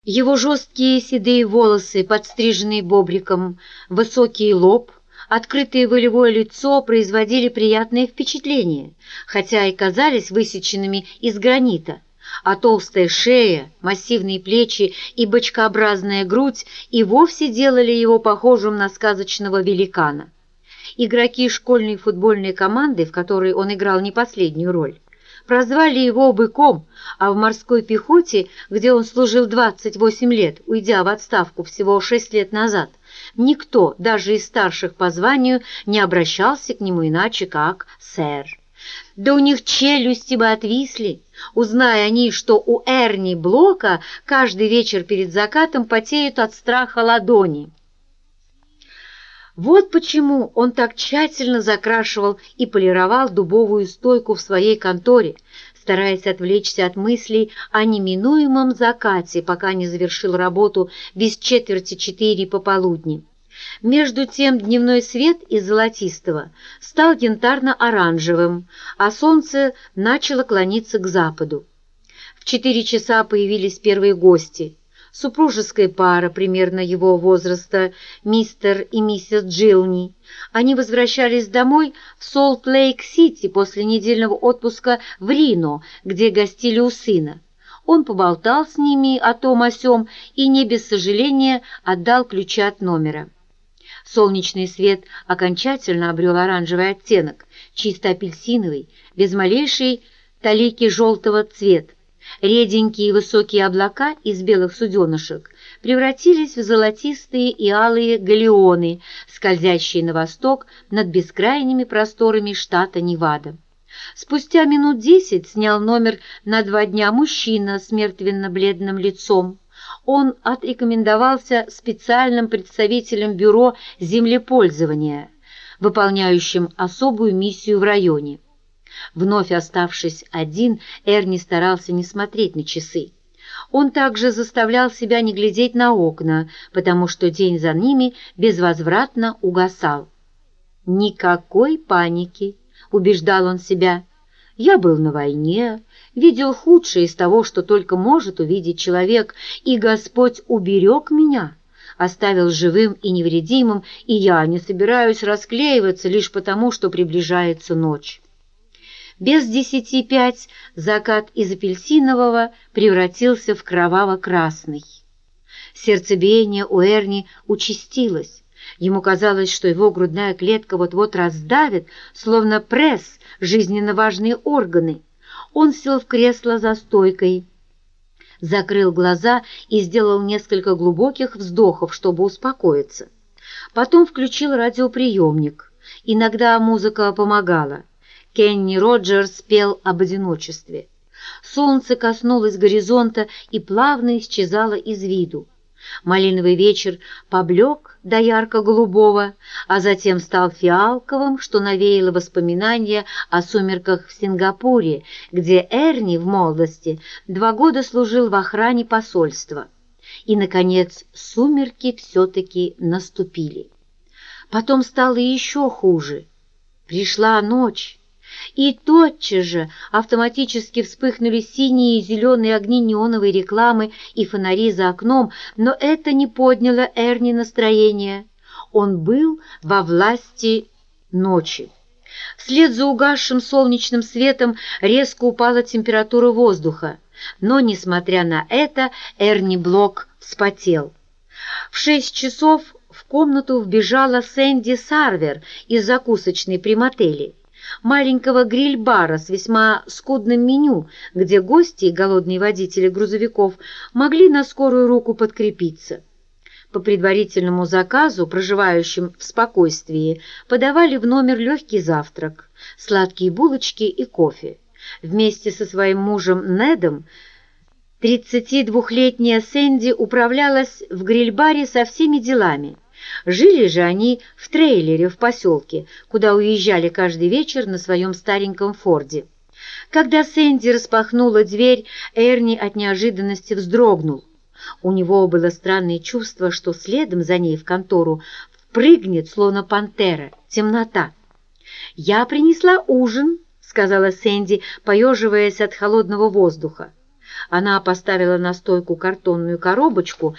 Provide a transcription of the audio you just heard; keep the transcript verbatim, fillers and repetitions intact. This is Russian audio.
Его жесткие седые волосы, подстриженные бобриком, высокий лоб, открытое волевое лицо производили приятное впечатление, хотя и казались высеченными из гранита, а толстая шея, массивные плечи и бочкообразная грудь и вовсе делали его похожим на сказочного великана. Игроки школьной футбольной команды, в которой он играл не последнюю роль, прозвали его «Быком», а в морской пехоте, где он служил двадцать восемь лет, уйдя в отставку всего шесть лет назад, никто, даже из старших по званию, не обращался к нему иначе, как «сэр». Да у них челюсти бы отвисли, узная они, что у Эрни Блока каждый вечер перед закатом потеют от страха ладони. Вот почему он так тщательно закрашивал и полировал дубовую стойку в своей конторе, стараясь отвлечься от мыслей о неминуемом закате, пока не завершил работу без четверти четыре пополудни. Между тем дневной свет из золотистого стал янтарно-оранжевым, а солнце начало клониться к западу. В четыре часа появились первые гости. Супружеская пара примерно его возраста, мистер и миссис Джилни. Они возвращались домой в Солт-Лейк-Сити после недельного отпуска в Рино, где гостили у сына. Он поболтал с ними о том о сём и не без сожаления отдал ключи от номера. Солнечный свет окончательно обрел оранжевый оттенок, чисто апельсиновый, без малейшей талики желтого цвета. Реденькие высокие облака из белых суденышек превратились в золотистые и алые галеоны, скользящие на восток над бескрайними просторами штата Невада. Спустя минут десять снял номер на два дня мужчина с мертвенно-бледным лицом. Он отрекомендовался специальным представителем бюро землепользования, выполняющим особую миссию в районе. Вновь оставшись один, Эрни старался не смотреть на часы. Он также заставлял себя не глядеть на окна, потому что день за ними безвозвратно угасал. «Никакой паники», — убеждал он себя. «Я был на войне, видел худшее из того, что только может увидеть человек, и Господь уберег меня, оставил живым и невредимым, и я не собираюсь расклеиваться лишь потому, что приближается ночь». Без десяти пять закат из апельсинового превратился в кроваво-красный. Сердцебиение у Эрни участилось. Ему казалось, что его грудная клетка вот-вот раздавит, словно пресс, жизненно важные органы. Он сел в кресло за стойкой, закрыл глаза и сделал несколько глубоких вздохов, чтобы успокоиться. Потом включил радиоприемник. Иногда музыка помогала. Кенни Роджерс пел об одиночестве. Солнце коснулось горизонта и плавно исчезало из виду. Малиновый вечер поблек до ярко-голубого, а затем стал фиалковым, что навеяло воспоминания о сумерках в Сингапуре, где Эрни в молодости два года служил в охране посольства. И, наконец, сумерки все-таки наступили. Потом стало еще хуже. Пришла ночь. И тотчас же автоматически вспыхнули синие и зеленые огни неоновой рекламы и фонари за окном, но это не подняло Эрни настроение. Он был во власти ночи. Вслед за угасшим солнечным светом резко упала температура воздуха, но, несмотря на это, Эрни Блок вспотел. В шесть часов в комнату вбежала Сэнди Сарвер из закусочной при мотеле, маленького гриль-бара с весьма скудным меню, где гости и голодные водители грузовиков могли на скорую руку подкрепиться. По предварительному заказу проживающим в спокойствии подавали в номер легкий завтрак, сладкие булочки и кофе. Вместе со своим мужем Недом тридцатидвухлетняя Сэнди управлялась в гриль-баре со всеми делами. Жили же они в трейлере в поселке, куда уезжали каждый вечер на своем стареньком Форде. Когда Сэнди распахнула дверь, Эрни от неожиданности вздрогнул. У него было странное чувство, что следом за ней в контору впрыгнет, словно пантера, темнота. «Я принесла ужин», — сказала Сэнди, поеживаясь от холодного воздуха. Она поставила на стойку картонную коробочку